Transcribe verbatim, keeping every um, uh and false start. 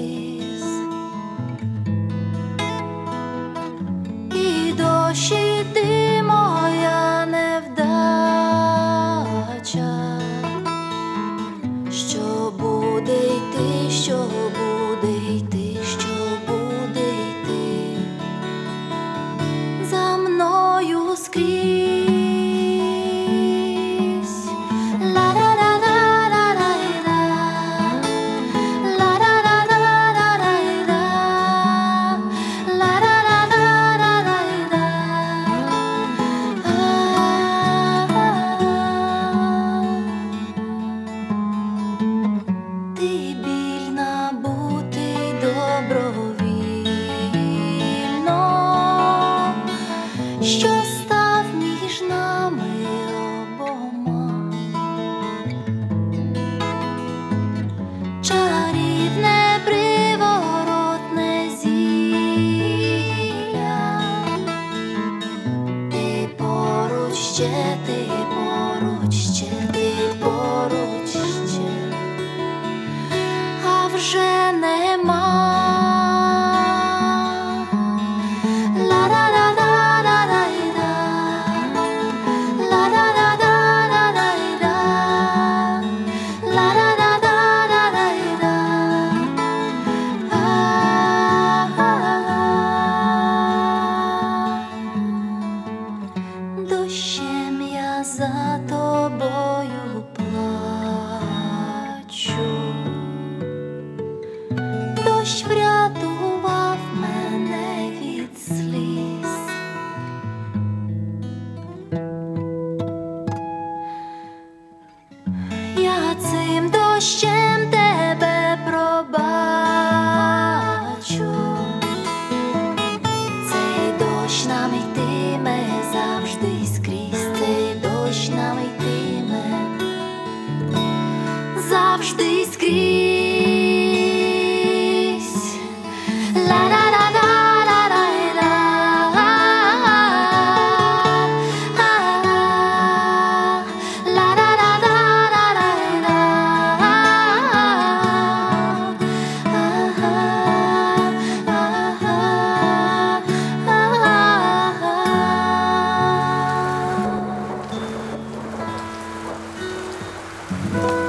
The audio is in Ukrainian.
сліз. І дощ, і ти моя невдача. Що буде йти, що буде йти, що буде йти за мною скрізь. Що став між нами обома, чарівне приворотне зілля. Ти поруч ще, ти поруч ще, ти поруч ще, а вже нема. Дощем я за тобою плачу, дощ врятував мене від сліз. Я цим дощем тебе пробачу, цей дощ нам йтиме завжди скрізь, цей дощ нам йтиме завжди скрізь. Thank you.